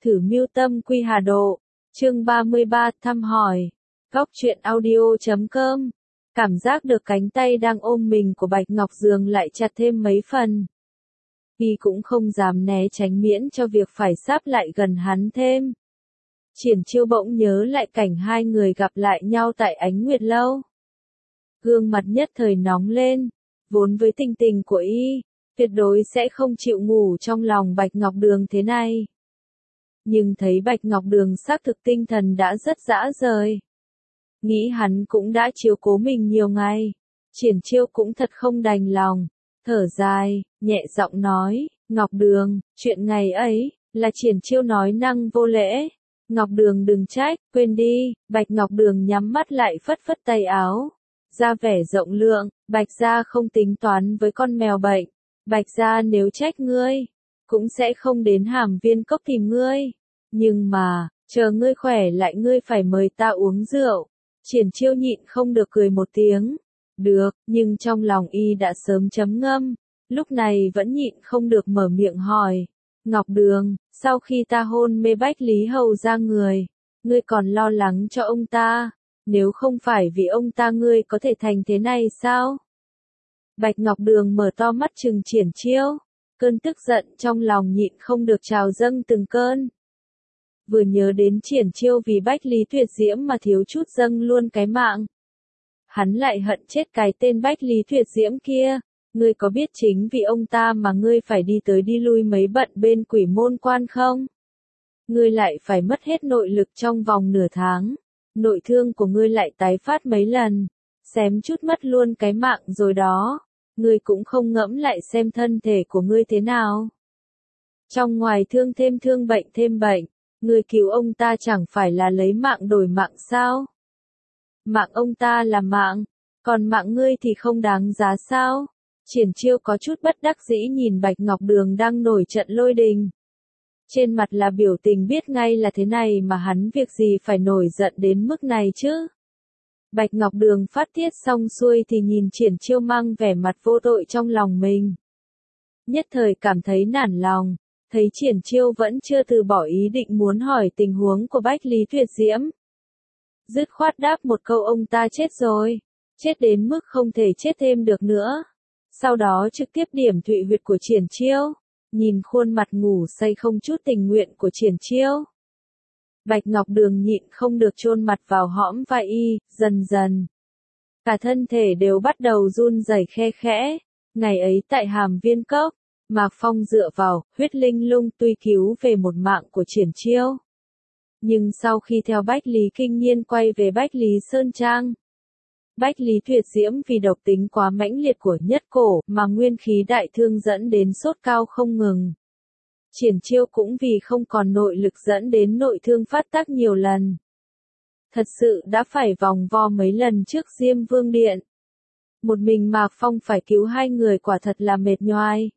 Thử mưu tâm quy hà độ. Chương 33 thăm hỏi. Góc truyện audio.com. Cảm giác được cánh tay đang ôm mình của Bạch Ngọc Dường lại chặt thêm mấy phần. Y cũng không dám né tránh miễn cho việc phải sáp lại gần hắn thêm. Triển Chiêu bỗng nhớ lại cảnh hai người gặp lại nhau tại Ánh Nguyệt Lâu. Gương mặt nhất thời nóng lên, vốn với tình tình của y, tuyệt đối sẽ không chịu ngủ trong lòng Bạch Ngọc Đường thế này. Nhưng thấy Bạch Ngọc Đường xác thực tinh thần đã rất rã rời. Nghĩ hắn cũng đã chiếu cố mình nhiều ngày. Triển Chiêu cũng thật không đành lòng, thở dài, nhẹ giọng nói, Ngọc Đường, chuyện ngày ấy, là Triển Chiêu nói năng vô lễ. Ngọc Đường đừng trách, quên đi. Bạch Ngọc Đường nhắm mắt lại phất phất tay áo. Ra vẻ rộng lượng, Bạch gia không tính toán với con mèo bệnh. Bạch gia nếu trách ngươi, cũng sẽ không đến Hàm Viên Cốc tìm ngươi. Nhưng mà, chờ ngươi khỏe lại ngươi phải mời ta uống rượu. Triển Chiêu nhịn không được cười một tiếng. Được, nhưng trong lòng y đã sớm chấm ngâm. Lúc này vẫn nhịn không được mở miệng hỏi. Ngọc Đường, sau khi ta hôn mê Bách Lý Hầu ra người, ngươi còn lo lắng cho ông ta. Nếu không phải vì ông ta ngươi có thể thành thế này sao? Bạch Ngọc Đường mở to mắt trừng Triển Chiêu. Cơn tức giận trong lòng nhịn không được trào dâng từng cơn. Vừa nhớ đến Triển Chiêu vì Bách Lý Tuyệt Diễm mà thiếu chút dâng luôn cái mạng. Hắn lại hận chết cái tên Bách Lý Tuyệt Diễm kia. Ngươi có biết chính vì ông ta mà ngươi phải đi tới đi lui mấy bận bên Quỷ Môn Quan không? Ngươi lại phải mất hết nội lực trong vòng nửa tháng. Nội thương của ngươi lại tái phát mấy lần. Xém chút mất luôn cái mạng rồi đó. Ngươi cũng không ngẫm lại xem thân thể của ngươi thế nào. Trong ngoài thương thêm bệnh. Ngươi cứu ông ta chẳng phải là lấy mạng đổi mạng sao? Mạng ông ta là mạng, còn mạng ngươi thì không đáng giá sao? Triển Chiêu có chút bất đắc dĩ nhìn Bạch Ngọc Đường đang nổi trận lôi đình. Trên mặt là biểu tình biết ngay là thế này mà hắn việc gì phải nổi giận đến mức này chứ? Bạch Ngọc Đường phát tiết xong xuôi thì nhìn Triển Chiêu mang vẻ mặt vô tội trong lòng mình. Nhất thời cảm thấy nản lòng, thấy Triển Chiêu vẫn chưa từ bỏ ý định muốn hỏi tình huống của Bách Lý Tuyệt Diễm. Dứt khoát đáp một câu ông ta chết rồi, chết đến mức không thể chết thêm được nữa. Sau đó trực tiếp điểm thụy huyệt của Triển Chiêu, nhìn khuôn mặt ngủ say không chút tình nguyện của Triển Chiêu. Bạch Ngọc Đường nhịn không được chôn mặt vào hõm vai y, dần dần. Cả thân thể đều bắt đầu run rẩy khe khẽ. Ngày ấy tại Hàm Viên Cốc, Mạc Phong dựa vào huyết linh lung tuy cứu về một mạng của Triển Chiêu. Nhưng sau khi theo Bách Lý Kinh Nhiên quay về Bách Lý Sơn Trang, Bách Lý Tuyệt Diễm vì độc tính quá mãnh liệt của Nhất Cổ mà nguyên khí đại thương dẫn đến sốt cao không ngừng. Triển Chiêu cũng vì không còn nội lực dẫn đến nội thương phát tác nhiều lần. Thật sự đã phải vòng vo mấy lần trước Diêm Vương Điện. Một mình Mạc Phong phải cứu hai người quả thật là mệt nhoài.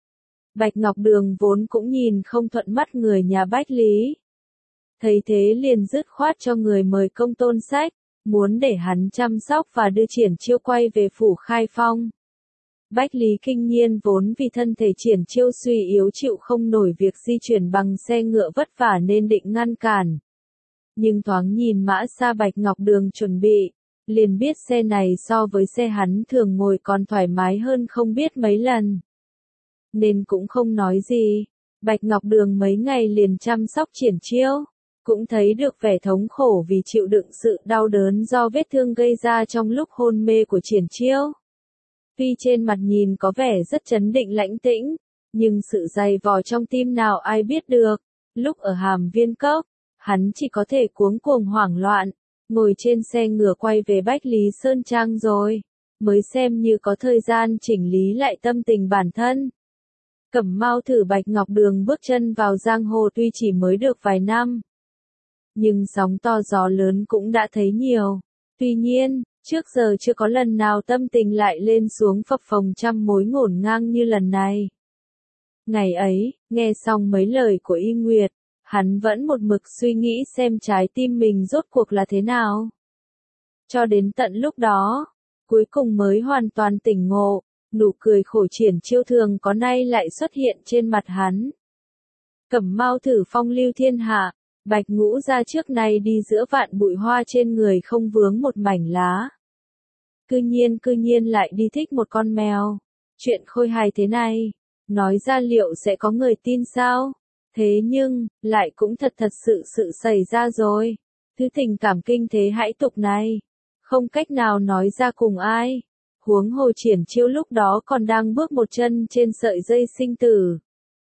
Bạch Ngọc Đường vốn cũng nhìn không thuận mắt người nhà Bách Lý. Thấy thế liền dứt khoát cho người mời Công Tôn Sách, muốn để hắn chăm sóc và đưa Triển Chiêu quay về phủ Khai Phong. Bách Lý Kinh Nhiên vốn vì thân thể Triển Chiêu suy yếu chịu không nổi việc di chuyển bằng xe ngựa vất vả nên định ngăn cản. Nhưng thoáng nhìn mã xa Bạch Ngọc Đường chuẩn bị, liền biết xe này so với xe hắn thường ngồi còn thoải mái hơn không biết mấy lần. Nên cũng không nói gì. Bạch Ngọc Đường mấy ngày liền chăm sóc Triển Chiêu, cũng thấy được vẻ thống khổ vì chịu đựng sự đau đớn do vết thương gây ra trong lúc hôn mê của Triển Chiêu. Tuy trên mặt nhìn có vẻ rất trấn định lãnh tĩnh, nhưng sự dày vò trong tim nào ai biết được. Lúc ở Hàm Viên Cốc, hắn chỉ có thể cuống cuồng hoảng loạn, ngồi trên xe ngựa quay về Bách Lý Sơn Trang rồi, mới xem như có thời gian chỉnh lý lại tâm tình bản thân. Cẩm Mao thử Bạch Ngọc Đường bước chân vào giang hồ tuy chỉ mới được vài năm, nhưng sóng to gió lớn cũng đã thấy nhiều. Tuy nhiên, trước giờ chưa có lần nào tâm tình lại lên xuống phập phồng trăm mối ngổn ngang như lần này. Ngày ấy, nghe xong mấy lời của Y Nguyệt, hắn vẫn một mực suy nghĩ xem trái tim mình rốt cuộc là thế nào. Cho đến tận lúc đó, cuối cùng mới hoàn toàn tỉnh ngộ, nụ cười khổ Triển Chiêu thường có nay lại xuất hiện trên mặt hắn. Cẩm mao thử phong lưu thiên hạ, Bạch Ngũ ra trước này đi giữa vạn bụi hoa trên người không vướng một mảnh lá. Cư nhiên lại đi thích một con mèo. Chuyện khôi hài thế này, nói ra liệu sẽ có người tin sao? Thế nhưng, lại cũng thật sự xảy ra rồi. Thứ tình cảm kinh thế hãi tục này, không cách nào nói ra cùng ai. Huống hồ Triển Chiêu lúc đó còn đang bước một chân trên sợi dây sinh tử.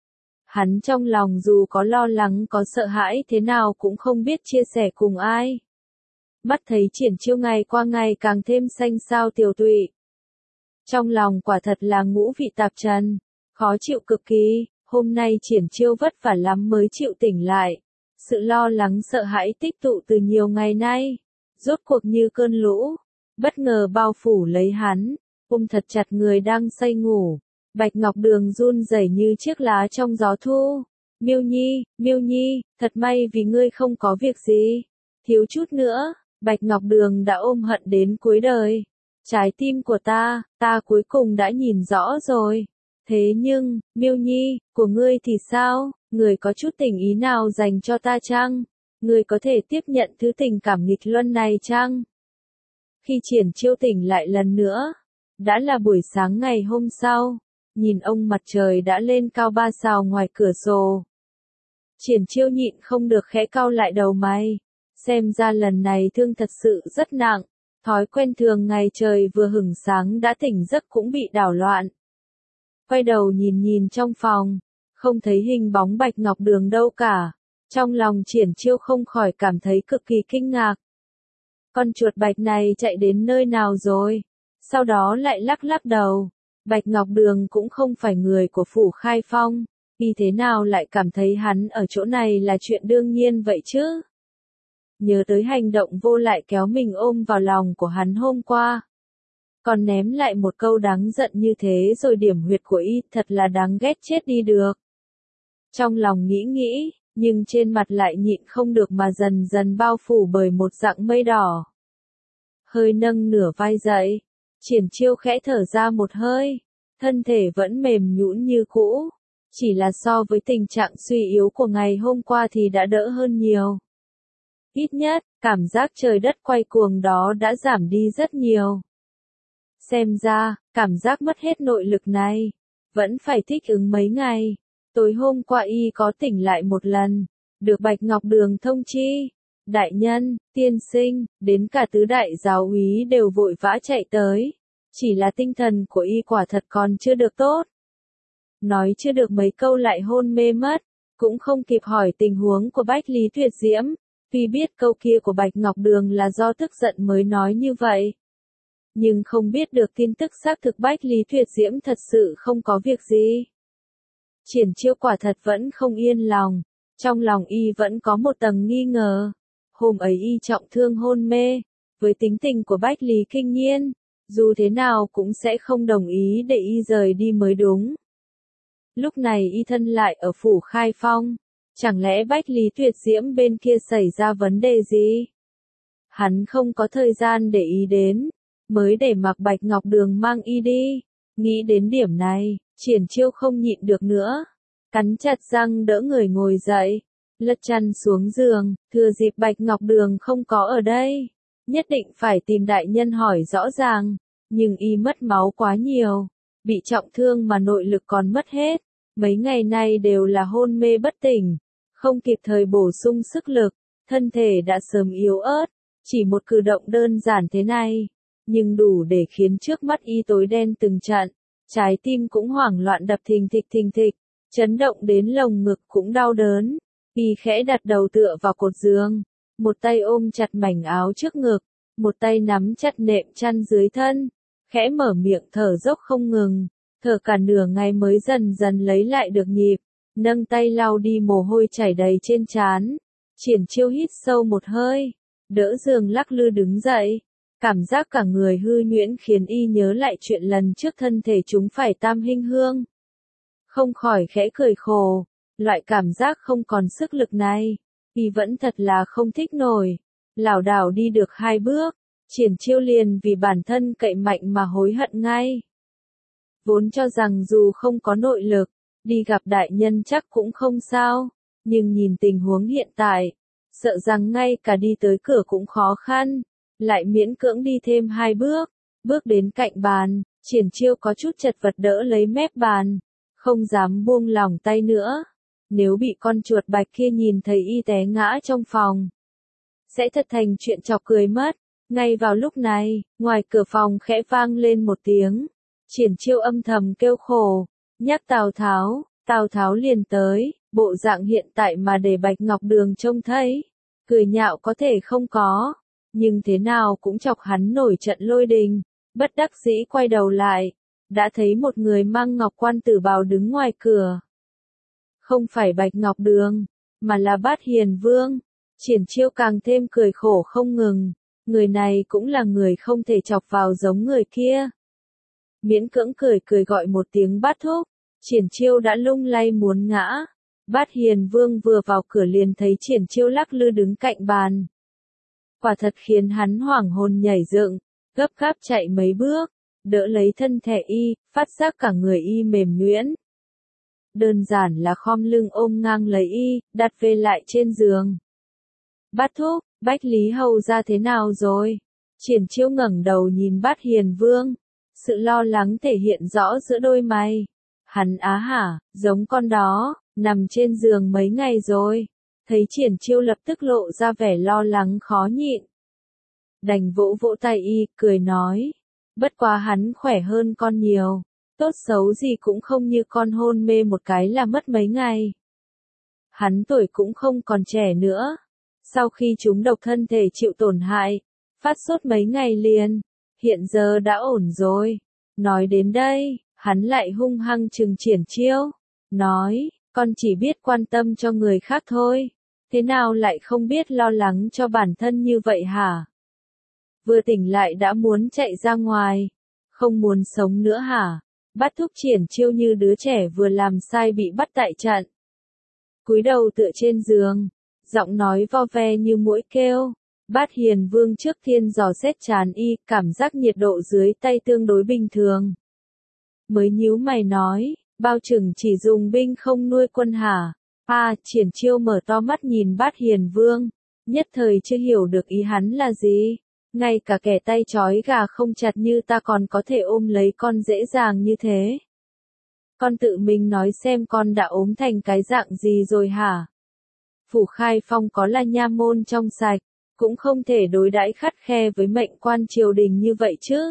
Hắn trong lòng dù có lo lắng có sợ hãi thế nào cũng không biết chia sẻ cùng ai. Mắt thấy Triển Chiêu ngày qua ngày càng thêm xanh xao tiều tụy. Trong lòng quả thật là ngũ vị tạp trần, khó chịu cực kỳ, hôm nay Triển Chiêu vất vả lắm mới chịu tỉnh lại. Sự lo lắng sợ hãi tích tụ từ nhiều ngày nay, rốt cuộc như cơn lũ, bất ngờ bao phủ lấy hắn, ôm thật chặt người đang say ngủ. Bạch Ngọc Đường run rẩy như chiếc lá trong gió thu. Miêu Nhi, thật may vì ngươi không có việc gì. Thiếu chút nữa, Bạch Ngọc Đường đã ôm hận đến cuối đời. Trái tim của ta cuối cùng đã nhìn rõ rồi. Thế nhưng, Miêu Nhi, của ngươi thì sao? Ngươi có chút tình ý nào dành cho ta chăng? Ngươi có thể tiếp nhận thứ tình cảm nghịch luân này chăng? Khi Triển Chiêu tỉnh lại lần nữa, đã là buổi sáng ngày hôm sau, nhìn ông mặt trời đã lên cao 3 sao ngoài cửa sổ. Triển Chiêu nhịn không được khẽ cau lại đầu mày, xem ra lần này thương thật sự rất nặng, thói quen thường ngày trời vừa hửng sáng đã tỉnh giấc cũng bị đảo loạn. Quay đầu nhìn trong phòng, không thấy hình bóng Bạch Ngọc Đường đâu cả, trong lòng Triển Chiêu không khỏi cảm thấy cực kỳ kinh ngạc. Con chuột bạch này chạy đến nơi nào rồi? Sau đó lại lắc đầu. Bạch Ngọc Đường cũng không phải người của phủ Khai Phong, vì thế nào lại cảm thấy hắn ở chỗ này là chuyện đương nhiên vậy chứ? Nhớ tới hành động vô lại kéo mình ôm vào lòng của hắn hôm qua. Còn ném lại một câu đáng giận như thế rồi điểm huyệt của y thật là đáng ghét chết đi được. Trong lòng nghĩ, nhưng trên mặt lại nhịn không được mà dần dần bao phủ bởi một dạng mây đỏ. Hơi nâng nửa vai dậy, Triển Chiêu khẽ thở ra một hơi, thân thể vẫn mềm nhũn như cũ, chỉ là so với tình trạng suy yếu của ngày hôm qua thì đã đỡ hơn nhiều. Ít nhất, cảm giác trời đất quay cuồng đó đã giảm đi rất nhiều. Xem ra, cảm giác mất hết nội lực này, vẫn phải thích ứng mấy ngày. Tối hôm qua y có tỉnh lại một lần, được Bạch Ngọc Đường thông chi. Đại nhân, tiên sinh, đến cả tứ đại giáo úy đều vội vã chạy tới. Chỉ là tinh thần của y quả thật còn chưa được tốt. Nói chưa được mấy câu lại hôn mê mất, cũng không kịp hỏi tình huống của Bách Lý Tuyệt Diễm. Tuy biết câu kia của Bạch Ngọc Đường là do tức giận mới nói như vậy. Nhưng không biết được tin tức xác thực Bách Lý Tuyệt Diễm thật sự không có việc gì. Triển Chiêu quả thật vẫn không yên lòng, trong lòng y vẫn có một tầng nghi ngờ. Hôm ấy y trọng thương hôn mê, với tính tình của Bách Lý Kinh Nhiên, dù thế nào cũng sẽ không đồng ý để y rời đi mới đúng. Lúc này y thân lại ở phủ Khai Phong, chẳng lẽ Bách Lý Tuyệt Diễm bên kia xảy ra vấn đề gì? Hắn không có thời gian để ý đến, mới để mặc Bạch Ngọc Đường mang y đi. Nghĩ đến điểm này, Triển Chiêu không nhịn được nữa, cắn chặt răng đỡ người ngồi dậy, lật chăn xuống giường, thừa dịp Bạch Ngọc Đường không có ở đây, nhất định phải tìm đại nhân hỏi rõ ràng, nhưng y mất máu quá nhiều, bị trọng thương mà nội lực còn mất hết, mấy ngày nay đều là hôn mê bất tỉnh, không kịp thời bổ sung sức lực, thân thể đã sớm yếu ớt, chỉ một cử động đơn giản thế này, nhưng đủ để khiến trước mắt y tối đen từng trận, trái tim cũng hoảng loạn đập thình thịch, chấn động đến lồng ngực cũng đau đớn. Y khẽ đặt đầu tựa vào cột giường, một tay ôm chặt mảnh áo trước ngực, một tay nắm chặt nệm chăn dưới thân, khẽ mở miệng thở dốc không ngừng, thở cả nửa ngày mới dần dần lấy lại được nhịp, nâng tay lau đi mồ hôi chảy đầy trên trán. Triển Chiêu hít sâu một hơi, đỡ giường lắc lư đứng dậy, cảm giác cả người hư nhuyễn khiến y nhớ lại chuyện lần trước thân thể chúng phải tam hinh hương. Không khỏi khẽ cười khổ. Loại cảm giác không còn sức lực này, y vẫn thật là không thích nổi. Lảo đảo đi được 2 bước, Triển Chiêu liền vì bản thân cậy mạnh mà hối hận ngay. Vốn cho rằng dù không có nội lực, đi gặp đại nhân chắc cũng không sao, nhưng nhìn tình huống hiện tại, sợ rằng ngay cả đi tới cửa cũng khó khăn, lại miễn cưỡng đi thêm 2 bước, bước đến cạnh bàn, Triển Chiêu có chút chật vật đỡ lấy mép bàn, không dám buông lỏng tay nữa, nếu bị con chuột bạch kia nhìn thấy y té ngã trong phòng, sẽ thật thành chuyện chọc cười mất. Ngay vào lúc này, ngoài cửa phòng khẽ vang lên một tiếng, Triển Chiêu âm thầm kêu khổ, nhắc Tào Tháo liền tới, bộ dạng hiện tại mà để Bạch Ngọc Đường trông thấy, cười nhạo có thể không có, nhưng thế nào cũng chọc hắn nổi trận lôi đình, bất đắc dĩ quay đầu lại, đã thấy một người mang ngọc quan tử bào đứng ngoài cửa. Không phải Bạch Ngọc Đường, mà là Bát Hiền Vương. Triển Chiêu càng thêm cười khổ không ngừng, người này cũng là người không thể chọc vào giống người kia. Miễn cưỡng cười gọi một tiếng Bát thúc, Triển Chiêu đã lung lay muốn ngã. Bát Hiền Vương vừa vào cửa liền thấy Triển Chiêu lắc lư đứng cạnh bàn. Quả thật khiến hắn hoảng hồn nhảy dựng, gấp gáp chạy mấy bước, đỡ lấy thân thể y, phát giác cả người y mềm nhuyễn. Đơn giản là khom lưng ôm ngang lấy y, đặt về lại trên giường. Bát thúc, Bách Lý Hầu ra thế nào rồi? Triển Chiêu ngẩng đầu nhìn Bát Hiền Vương, sự lo lắng thể hiện rõ giữa đôi mày. Hắn á hả, giống con đó, nằm trên giường mấy ngày rồi. Thấy Triển Chiêu lập tức lộ ra vẻ lo lắng khó nhịn. Đành vỗ vỗ tay y, cười nói. Bất quá hắn khỏe hơn con nhiều. Tốt xấu gì cũng không như con hôn mê một cái là mất mấy ngày. Hắn tuổi cũng không còn trẻ nữa. Sau khi trúng độc thân thể chịu tổn hại, phát sốt mấy ngày liền, hiện giờ đã ổn rồi. Nói đến đây, hắn lại hung hăng trừng Triển Chiêu, nói, con chỉ biết quan tâm cho người khác thôi, thế nào lại không biết lo lắng cho bản thân như vậy hả? Vừa tỉnh lại đã muốn chạy ra ngoài, không muốn sống nữa hả? Bắt thúc Triển Chiêu như đứa trẻ vừa làm sai bị bắt tại trận. Cúi đầu tựa trên giường, giọng nói vo ve như muỗi kêu. Bát Hiền Vương trước tiên dò xét trán y, cảm giác nhiệt độ dưới tay tương đối bình thường. Mới nhíu mày nói, bao chừng chỉ dùng binh không nuôi quân hả? Triển Chiêu mở to mắt nhìn Bát Hiền Vương, nhất thời chưa hiểu được ý hắn là gì. Ngay cả kẻ tay trói gà không chặt như ta còn có thể ôm lấy con dễ dàng như thế. Con tự mình nói xem con đã ốm thành cái dạng gì rồi hả? Phủ Khai Phong có là nha môn trong sạch, cũng không thể đối đãi khắt khe với mệnh quan triều đình như vậy chứ.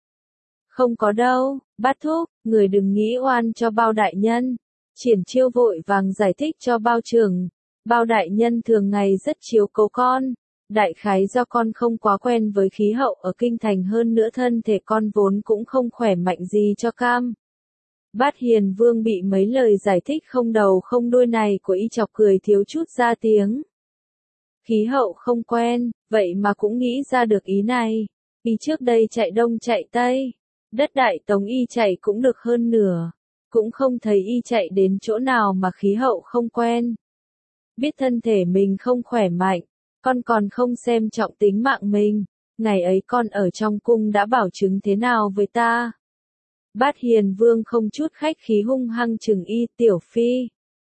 Không có đâu, Bát thúc, người đừng nghĩ oan cho Bao đại nhân. Triển Chiêu vội vàng giải thích cho Bao trưởng. Bao đại nhân thường ngày rất chiếu cố con. Đại khái do con không quá quen với khí hậu ở kinh thành, hơn nữa thân thể con vốn cũng không khỏe mạnh gì cho cam. Bát Hiền Vương bị mấy lời giải thích không đầu không đuôi này của y chọc cười thiếu chút ra tiếng. Khí hậu không quen, vậy mà cũng nghĩ ra được ý này. Y trước đây chạy đông chạy tây, đất Đại Tống y chạy cũng được hơn nửa, cũng không thấy y chạy đến chỗ nào mà khí hậu không quen. Biết thân thể mình không khỏe mạnh, con còn không xem trọng tính mạng mình, ngày ấy con ở trong cung đã bảo chứng thế nào với ta. Bát Hiền Vương không chút khách khí hung hăng chừng y, tiểu phi.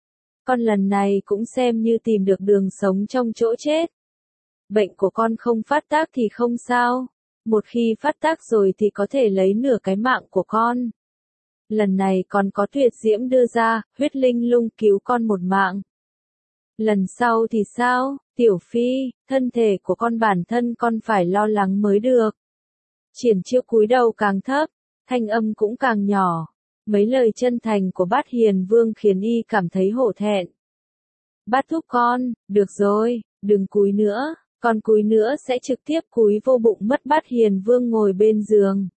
Con lần này cũng xem như tìm được đường sống trong chỗ chết. Bệnh của con không phát tác thì không sao, một khi phát tác rồi thì có thể lấy nửa cái mạng của con. Lần này còn có Tuyệt Diễm đưa ra, huyết linh lung cứu con một mạng. Lần sau thì sao, tiểu phi, thân thể của con bản thân con phải lo lắng mới được. Triển Chiêu cúi đầu càng thấp, thanh âm cũng càng nhỏ. Mấy lời chân thành của Bát Hiền Vương khiến y cảm thấy hổ thẹn. Bát thúc con, được rồi, đừng cúi nữa, con cúi nữa sẽ trực tiếp cúi vô bụng mất. Bát Hiền Vương ngồi bên giường,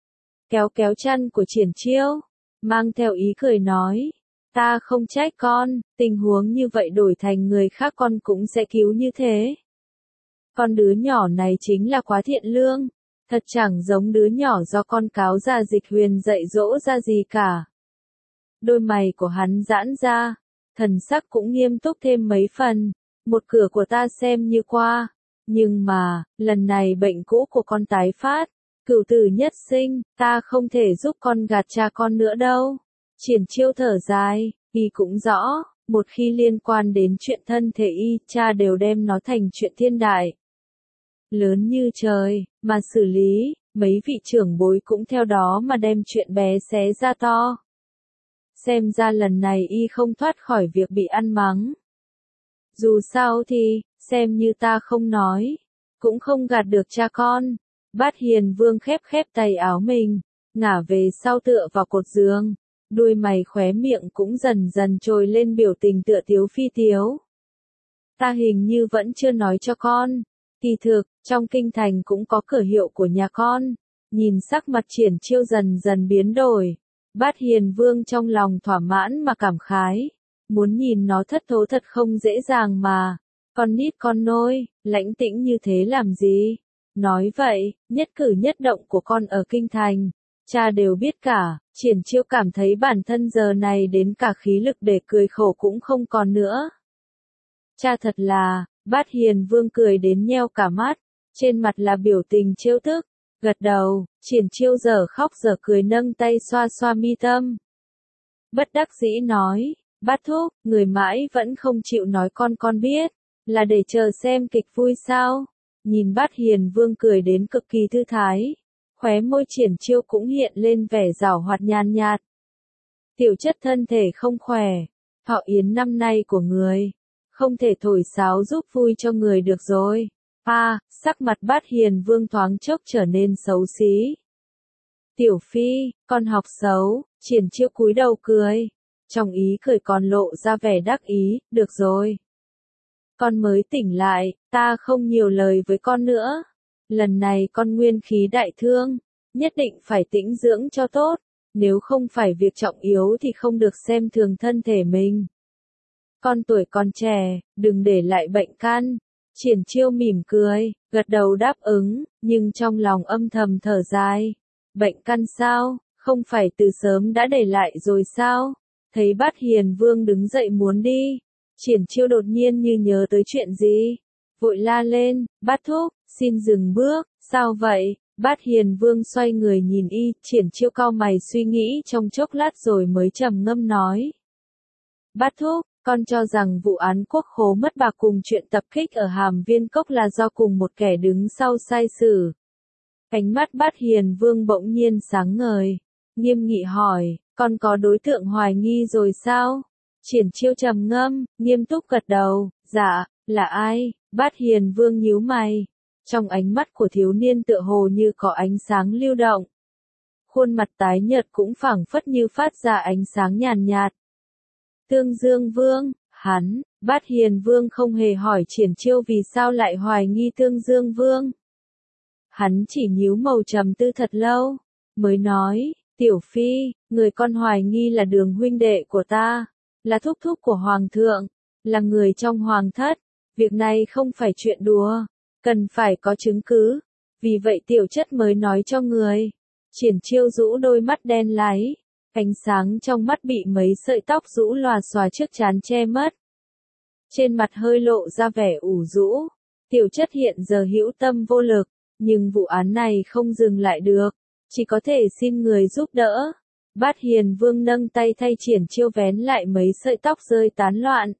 kéo kéo chăn của Triển Chiêu, mang theo ý cười nói, ta không trách con, tình huống như vậy đổi thành người khác con cũng sẽ cứu như thế. Con đứa nhỏ này chính là quá thiện lương, thật chẳng giống đứa nhỏ do con cáo già Dịch Huyền dạy dỗ ra gì cả. Đôi mày của hắn giãn ra, thần sắc cũng nghiêm túc thêm mấy phần. Một cửa của ta xem như qua, nhưng mà, lần này bệnh cũ của con tái phát, cửu tử nhất sinh, ta không thể giúp con gạt cha con nữa đâu. Triển Chiêu thở dài, y cũng rõ, một khi liên quan đến chuyện thân thể y, cha đều đem nó thành chuyện thiên đại. Lớn như trời, mà xử lý, mấy vị trưởng bối cũng theo đó mà đem chuyện bé xé ra to. Xem ra lần này y không thoát khỏi việc bị ăn mắng. Dù sao thì, xem như ta không nói, cũng không gạt được cha con. Bát Hiền Vương khép tay áo mình, ngả về sau tựa vào cột giường, đuôi mày khóe miệng cũng dần dần trồi lên biểu tình tựa tiếu phi tiếu. Ta hình như vẫn chưa nói cho con, kỳ thực, trong kinh thành cũng có cửa hiệu của nhà con. Nhìn sắc mặt Triển Chiêu dần dần biến đổi, Bát Hiền Vương trong lòng thỏa mãn mà cảm khái, muốn nhìn nó thất thố thật không dễ dàng mà. Con nít con nôi, lãnh tĩnh như thế làm gì? Nói vậy, nhất cử nhất động của con ở kinh thành, cha đều biết cả. Triển Chiêu cảm thấy bản thân giờ này đến cả khí lực để cười khổ cũng không còn nữa. Cha thật là, Bát Hiền Vương cười đến nheo cả mắt, trên mặt là biểu tình trêu tức, gật đầu. Triển Chiêu giờ khóc giờ cười nâng tay xoa xoa mi tâm. Bất đắc dĩ nói, Bát thúc, người mãi vẫn không chịu nói con biết, là để chờ xem kịch vui sao? Nhìn Bát Hiền Vương cười đến cực kỳ thư thái, khóe môi Triển Chiêu cũng hiện lên vẻ giảo hoạt nhàn nhạt. Tiểu chất thân thể không khỏe, thọ yến năm nay của người, không thể thổi sáo giúp vui cho người được rồi. Sắc mặt Bát Hiền Vương thoáng chốc trở nên xấu xí. Tiểu Phi, con học xấu. Triển Chiêu cúi đầu cười, trong ý cười còn lộ ra vẻ đắc ý. Được rồi, con mới tỉnh lại, ta không nhiều lời với con nữa. Lần này con nguyên khí đại thương, nhất định phải tĩnh dưỡng cho tốt, nếu không phải việc trọng yếu thì không được xem thường thân thể mình. Con tuổi còn trẻ, đừng để lại bệnh căn. Triển Chiêu mỉm cười, gật đầu đáp ứng, nhưng trong lòng âm thầm thở dài. Bệnh căn sao, không phải từ sớm đã để lại rồi sao? Thấy Bát Hiền Vương đứng dậy muốn đi, Triển Chiêu đột nhiên như nhớ tới chuyện gì, vội la lên, Bát thúc, xin dừng bước. Sao vậy? Bát Hiền Vương xoay người nhìn y, Triển Chiêu cau mày suy nghĩ trong chốc lát rồi mới trầm ngâm nói. Bát thúc, con cho rằng vụ án Quốc Khố mất bạc cùng chuyện tập kích ở Hàm Viên Cốc là do cùng một kẻ đứng sau sai sử. Ánh mắt Bát Hiền Vương bỗng nhiên sáng ngời, nghiêm nghị hỏi, con có đối tượng hoài nghi rồi sao? Triển Chiêu trầm ngâm, nghiêm túc gật đầu, dạ, là ai? Bát Hiền Vương nhíu mày, trong ánh mắt của thiếu niên tựa hồ như có ánh sáng lưu động. Khuôn mặt tái nhợt cũng phảng phất như phát ra ánh sáng nhàn nhạt. Tương Dương Vương, hắn. Bát Hiền Vương không hề hỏi Triển Chiêu vì sao lại hoài nghi Tương Dương Vương. Hắn chỉ nhíu màu trầm tư thật lâu, mới nói, Tiểu Phi, người con hoài nghi là Đường huynh đệ của ta, là thúc thúc của Hoàng thượng, là người trong Hoàng thất, việc này không phải chuyện đùa, cần phải có chứng cứ, vì vậy tiểu chất mới nói cho người. Triển Chiêu rũ đôi mắt đen láy, ánh sáng trong mắt bị mấy sợi tóc rũ lòa xòa trước trán che mất. Trên mặt hơi lộ ra vẻ ủ rũ, tiểu chất hiện giờ hữu tâm vô lực, nhưng vụ án này không dừng lại được, chỉ có thể xin người giúp đỡ. Bát Hiền Vương nâng tay thay Triển Chiêu vén lại mấy sợi tóc rơi tán loạn.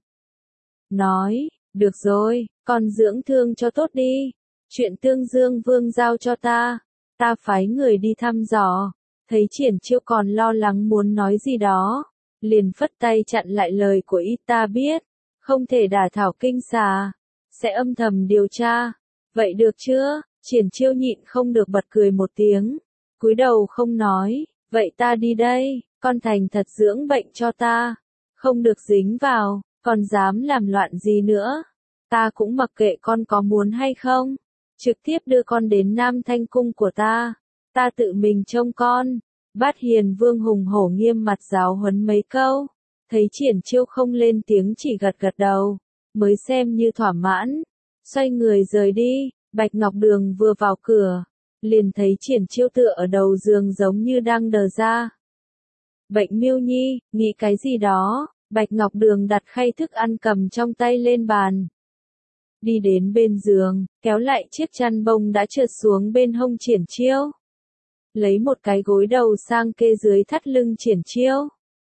Nói, được rồi, con dưỡng thương cho tốt đi, chuyện Tương Dương Vương giao cho ta phái người đi thăm dò. Thấy Triển Chiêu còn lo lắng muốn nói gì đó, liền phất tay chặn lại lời của y. Ta biết, không thể đả thảo kinh xà, sẽ âm thầm điều tra. Vậy được chưa? Triển Chiêu nhịn không được bật cười một tiếng, cúi đầu không nói. Vậy ta đi đây, con thành thật dưỡng bệnh cho ta, không được dính vào, còn dám làm loạn gì nữa. Ta cũng mặc kệ con có muốn hay không, trực tiếp đưa con đến Nam Thanh Cung của ta tự mình trông con. Bát Hiền Vương hùng hổ nghiêm mặt giáo huấn mấy câu, thấy Triển Chiêu không lên tiếng chỉ gật gật đầu, mới xem như thỏa mãn, xoay người rời đi. Bạch Ngọc Đường vừa vào cửa, liền thấy Triển Chiêu tựa ở đầu giường giống như đang đờ ra. Bệnh Miêu Nhi, nghĩ cái gì đó? Bạch Ngọc Đường đặt khay thức ăn cầm trong tay lên bàn, đi đến bên giường, kéo lại chiếc chăn bông đã trượt xuống bên hông Triển Chiêu, lấy một cái gối đầu sang kê dưới thắt lưng Triển Chiêu.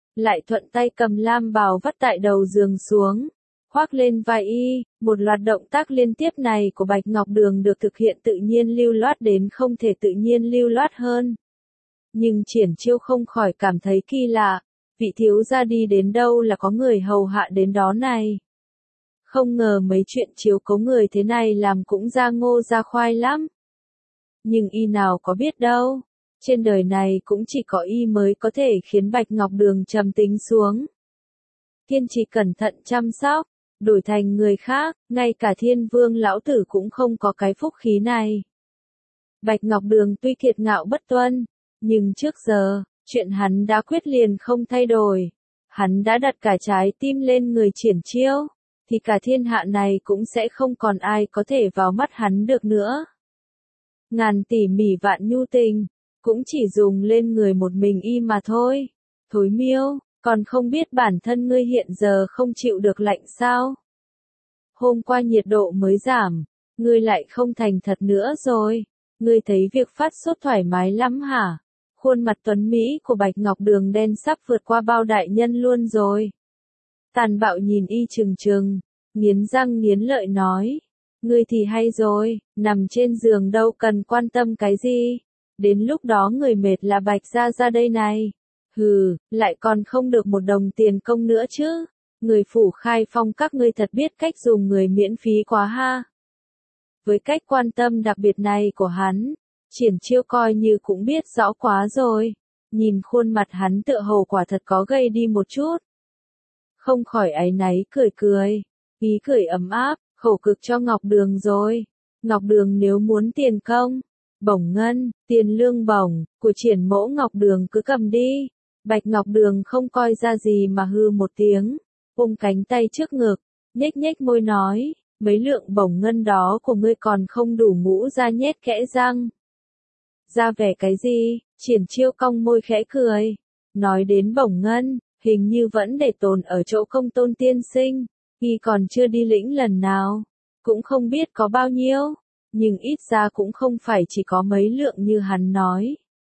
lại thuận tay cầm lam bào vắt tại đầu giường xuống, khoác lên vai y. Một loạt động tác liên tiếp này của Bạch Ngọc Đường được thực hiện tự nhiên lưu loát đến không thể tự nhiên lưu loát hơn. Nhưng Triển Chiêu không khỏi cảm thấy kỳ lạ, vị thiếu gia đi đến đâu là có người hầu hạ đến đó này. Không ngờ mấy chuyện chiếu cố người thế này làm cũng ra ngô ra khoai lắm. Nhưng y nào có biết đâu, trên đời này cũng chỉ có y mới có thể khiến Bạch Ngọc Đường trầm tính xuống. Kiên trì cẩn thận chăm sóc, đổi thành người khác, ngay cả Thiên Vương lão tử cũng không có cái phúc khí này. Bạch Ngọc Đường tuy kiệt ngạo bất tuân, nhưng trước giờ, chuyện hắn đã quyết liền không thay đổi. Hắn đã đặt cả trái tim lên người Triển Chiêu, thì cả thiên hạ này cũng sẽ không còn ai có thể vào mắt hắn được nữa. Ngàn tỉ mỉ vạn nhu tình, cũng chỉ dùng lên người một mình y mà thôi. Thối miêu, còn không biết bản thân ngươi hiện giờ không chịu được lạnh sao? Hôm qua nhiệt độ mới giảm, ngươi lại không thành thật nữa rồi. Ngươi thấy việc phát sốt thoải mái lắm hả? Khuôn mặt tuấn Mỹ của Bạch Ngọc Đường đen sắp vượt qua bao đại nhân luôn rồi. Tàn bạo nhìn y trừng trừng, nghiến răng nghiến lợi nói. Ngươi thì hay rồi, nằm trên giường đâu cần quan tâm cái gì. Đến lúc đó người mệt là Bạch gia ra đây này. Hừ, lại còn không được một đồng tiền công nữa chứ. Người phủ Khai Phong các ngươi thật biết cách dùng người miễn phí quá ha. Với cách quan tâm đặc biệt này của hắn, Triển Chiêu coi như cũng biết rõ quá rồi. Nhìn khuôn mặt hắn tựa hồ quả thật có gầy đi một chút. Không khỏi áy náy cười cười. Ý cười ấm áp, khổ cực cho Ngọc Đường rồi. Ngọc Đường nếu muốn tiền công, bổng ngân, tiền lương bổng, của Triển mẫu Ngọc Đường cứ cầm đi. Bạch Ngọc Đường không coi ra gì mà hư một tiếng, ôm cánh tay trước ngực, nhếch nhếch môi nói, mấy lượng bổng ngân đó của ngươi còn không đủ ngũ ra nhét kẽ răng. Ra vẻ cái gì? Triển Chiêu cong môi khẽ cười, nói đến bổng ngân, hình như vẫn để tồn ở chỗ Công Tôn tiên sinh, y còn chưa đi lĩnh lần nào, cũng không biết có bao nhiêu, nhưng ít ra cũng không phải chỉ có mấy lượng như hắn nói.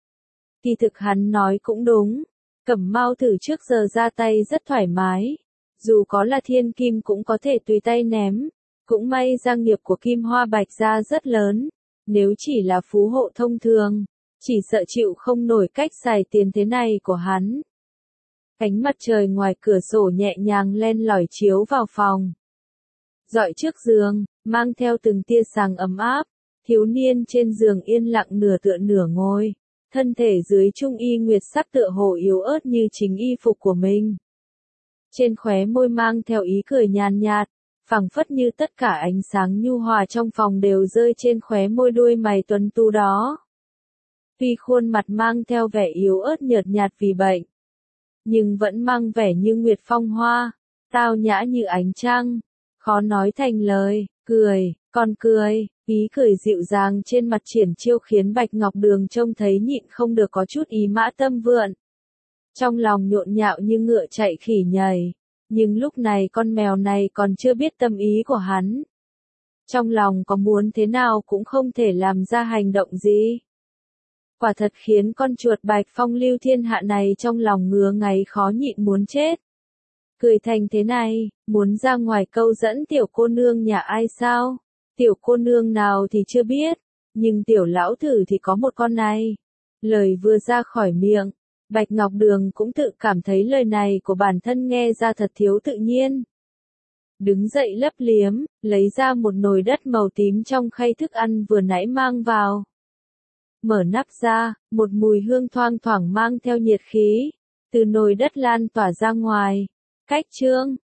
Kỳ thực hắn nói cũng đúng, Cẩm Mao từ trước giờ ra tay rất thoải mái, dù có là thiên kim cũng có thể tùy tay ném, cũng may gia nghiệp của Kim Hoa Bạch gia rất lớn, nếu chỉ là phú hộ thông thường, chỉ sợ chịu không nổi cách xài tiền thế này của hắn. Ánh mặt trời ngoài cửa sổ nhẹ nhàng len lỏi chiếu vào phòng. Dọi trước giường, mang theo từng tia sáng ấm áp, thiếu niên trên giường yên lặng nửa tựa nửa ngồi, thân thể dưới trung y nguyệt sắc tựa hồ yếu ớt như chính y phục của mình. Trên khóe môi mang theo ý cười nhàn nhạt, phảng phất như tất cả ánh sáng nhu hòa trong phòng đều rơi trên khóe môi đuôi mày tuấn tú đó. Tuy khuôn mặt mang theo vẻ yếu ớt nhợt nhạt vì bệnh, nhưng vẫn mang vẻ như nguyệt phong hoa, tao nhã như ánh trăng, khó nói thành lời, cười, còn cười, ý cười dịu dàng trên mặt Triển Chiêu khiến Bạch Ngọc Đường trông thấy nhịn không được có chút ý mã tâm vượn. Trong lòng nhộn nhạo như ngựa chạy khỉ nhảy, nhưng lúc này con mèo này còn chưa biết tâm ý của hắn. Trong lòng có muốn thế nào cũng không thể làm ra hành động gì. Quả thật khiến con chuột Bạch Phong lưu thiên hạ này trong lòng ngứa ngáy khó nhịn muốn chết. Cười thành thế này, muốn ra ngoài câu dẫn tiểu cô nương nhà ai sao? Tiểu cô nương nào thì chưa biết, nhưng tiểu lão thử thì có một con này. Lời vừa ra khỏi miệng, Bạch Ngọc Đường cũng tự cảm thấy lời này của bản thân nghe ra thật thiếu tự nhiên. Đứng dậy lấp liếm, lấy ra một nồi đất màu tím trong khay thức ăn vừa nãy mang vào. Mở nắp ra, một mùi hương thoang thoảng mang theo nhiệt khí, từ nồi đất lan tỏa ra ngoài. Cách chương